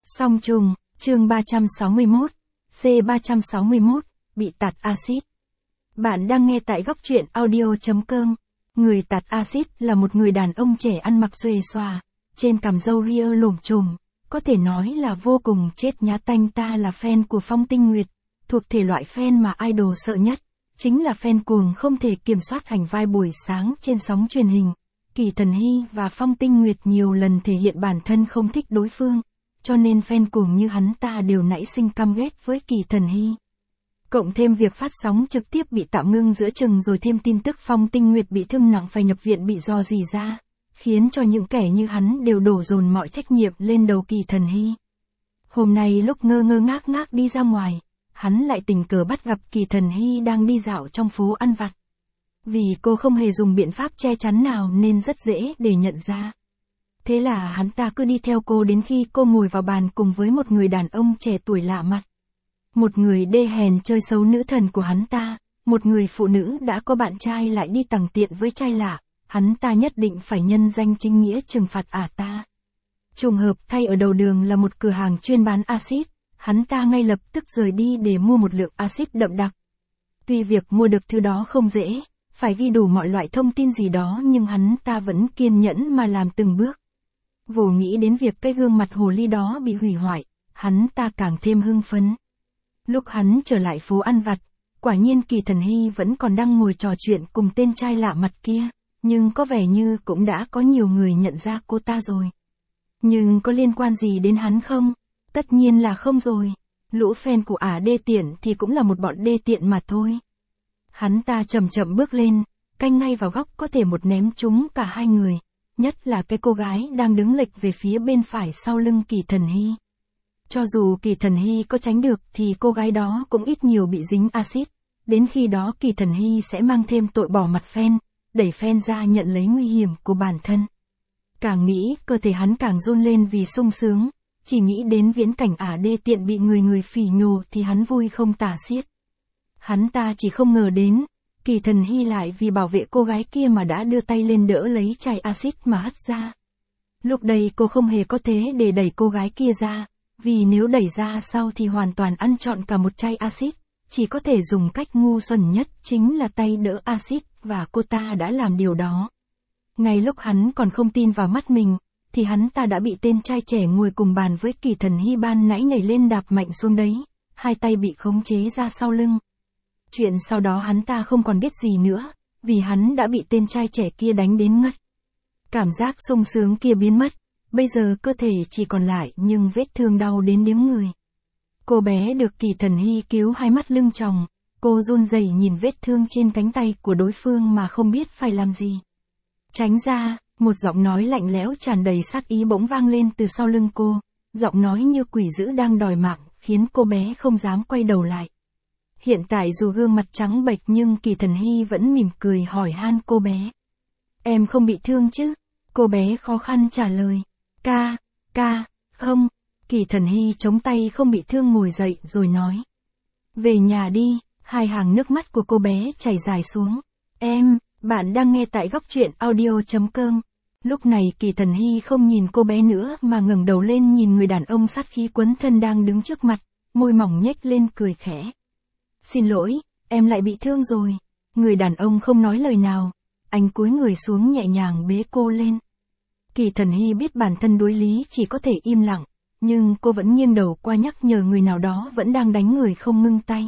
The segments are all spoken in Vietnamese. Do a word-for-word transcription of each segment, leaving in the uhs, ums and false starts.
Song trùng, chương ba trăm sáu mươi mốt, C ba trăm sáu mươi mốt, bị tạt axit. Bạn đang nghe tại góc truyện audio chấm com. Người tạt axit là một người đàn ông trẻ ăn mặc xuề xòa, trên cằm râu ria lổm chồm, có thể nói là vô cùng chết nhá tanh. Ta là fan của Phong Tinh Nguyệt, thuộc thể loại fan mà idol sợ nhất, chính là fan cuồng không thể kiểm soát hành vai buổi sáng trên sóng truyền hình. Kỳ Thần Hy và Phong Tinh Nguyệt nhiều lần thể hiện bản thân không thích đối phương, cho nên fan cuồng như hắn ta đều nảy sinh căm ghét với Kỳ Thần Hy. Cộng thêm việc phát sóng trực tiếp bị tạm ngưng giữa chừng rồi thêm tin tức Phong Tinh Nguyệt bị thương nặng phải nhập viện bị rò rỉ ra, khiến cho những kẻ như hắn đều đổ dồn mọi trách nhiệm lên đầu Kỳ Thần Hy. Hôm nay lúc ngơ ngơ ngác ngác đi ra ngoài, hắn lại tình cờ bắt gặp Kỳ Thần Hy đang đi dạo trong phố ăn vặt. Vì cô không hề dùng biện pháp che chắn nào nên rất dễ để nhận ra. Thế là hắn ta cứ đi theo cô đến khi cô ngồi vào bàn cùng với một người đàn ông trẻ tuổi lạ mặt. Một người đê hèn chơi xấu nữ thần của hắn ta, một người phụ nữ đã có bạn trai lại đi tằng tiện với trai lạ, hắn ta nhất định phải nhân danh chính nghĩa trừng phạt ả ta. Trùng hợp thay ở đầu đường là một cửa hàng chuyên bán axit, hắn ta ngay lập tức rời đi để mua một lượng axit đậm đặc. Tuy việc mua được thứ đó không dễ, phải ghi đủ mọi loại thông tin gì đó nhưng hắn ta vẫn kiên nhẫn mà làm từng bước. Vô nghĩ đến việc cái gương mặt hồ ly đó bị hủy hoại, hắn ta càng thêm hưng phấn. Lúc hắn trở lại phố ăn vặt, quả nhiên Kỳ Thần Hy vẫn còn đang ngồi trò chuyện cùng tên trai lạ mặt kia, nhưng có vẻ như cũng đã có nhiều người nhận ra cô ta rồi. Nhưng có liên quan gì đến hắn không? Tất nhiên là không rồi. Lũ fan của ả đê tiện thì cũng là một bọn đê tiện mà thôi. Hắn ta chậm chậm bước lên, canh ngay vào góc có thể một ném trúng cả hai người, nhất là cái cô gái đang đứng lệch về phía bên phải sau lưng Kỳ Thần Hy. Cho dù Kỳ Thần Hy có tránh được thì cô gái đó cũng ít nhiều bị dính axit, đến khi đó Kỳ Thần Hy sẽ mang thêm tội bỏ mặt fan, đẩy fan ra nhận lấy nguy hiểm của bản thân. Càng nghĩ, cơ thể hắn càng run lên vì sung sướng, chỉ nghĩ đến viễn cảnh ả đê tiện bị người người phỉ nhổ thì hắn vui không tả xiết. Hắn ta chỉ không ngờ đến, Kỳ Thần Hy lại vì bảo vệ cô gái kia mà đã đưa tay lên đỡ lấy chai axit mà hất ra. Lúc đây cô không hề có thế để đẩy cô gái kia ra, vì nếu đẩy ra sau thì hoàn toàn ăn trọn cả một chai axit, chỉ có thể dùng cách ngu xuẩn nhất chính là tay đỡ axit, và cô ta đã làm điều đó. Ngay lúc hắn còn không tin vào mắt mình, thì hắn ta đã bị tên trai trẻ ngồi cùng bàn với Kỳ Thần Hy ban nãy nhảy lên đạp mạnh xuống đấy, hai tay bị khống chế ra sau lưng. Chuyện sau đó hắn ta không còn biết gì nữa, vì hắn đã bị tên trai trẻ kia đánh đến ngất. Cảm giác sung sướng kia biến mất, bây giờ cơ thể chỉ còn lại nhưng vết thương đau đến điếng người. Cô bé được Kỳ Thần Hy cứu hai mắt lưng tròng, cô run rẩy nhìn vết thương trên cánh tay của đối phương mà không biết phải làm gì. Tránh ra, một giọng nói lạnh lẽo tràn đầy sát ý bỗng vang lên từ sau lưng cô, giọng nói như quỷ dữ đang đòi mạng, khiến cô bé không dám quay đầu lại. Hiện tại dù gương mặt trắng bệch nhưng Kỳ Thần Hy vẫn mỉm cười hỏi han cô bé. Em không bị thương chứ? Cô bé khó khăn trả lời. Ca, ca, không. Kỳ Thần Hy chống tay không bị thương ngồi dậy rồi nói. Về nhà đi, hai hàng nước mắt của cô bé chảy dài xuống. Em, bạn đang nghe tại góc truyện audio chấm com. Lúc này Kỳ Thần Hy không nhìn cô bé nữa mà ngẩng đầu lên nhìn người đàn ông sát khí quấn thân đang đứng trước mặt, môi mỏng nhếch lên cười khẽ. Xin lỗi, em lại bị thương rồi. Người đàn ông không nói lời nào, anh cúi người xuống nhẹ nhàng bế cô lên. Kỳ Thần Hy biết bản thân đối lý chỉ có thể im lặng, nhưng cô vẫn nghiêng đầu qua nhắc nhở người nào đó vẫn đang đánh người không ngưng tay.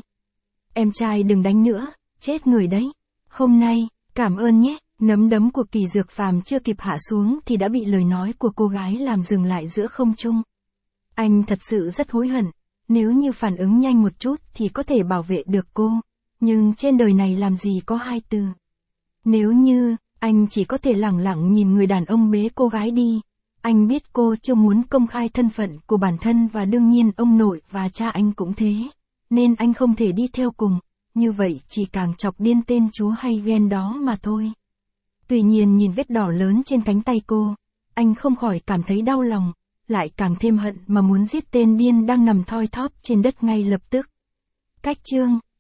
Em trai đừng đánh nữa, chết người đấy. Hôm nay, cảm ơn nhé. Nấm đấm của Kỳ Dược Phàm chưa kịp hạ xuống thì đã bị lời nói của cô gái làm dừng lại giữa không trung. Anh thật sự rất hối hận, nếu như phản ứng nhanh một chút thì có thể bảo vệ được cô, nhưng trên đời này làm gì có hai từ. Nếu như, anh chỉ có thể lẳng lặng nhìn người đàn ông bế cô gái đi. Anh biết cô chưa muốn công khai thân phận của bản thân và đương nhiên ông nội và cha anh cũng thế, nên anh không thể đi theo cùng, như vậy chỉ càng chọc điên tên chúa hay ghen đó mà thôi. Tuy nhiên nhìn vết đỏ lớn trên cánh tay cô, anh không khỏi cảm thấy đau lòng, lại càng thêm hận mà muốn giết tên điên đang nằm thoi thóp trên đất ngay lập tức. Cách chương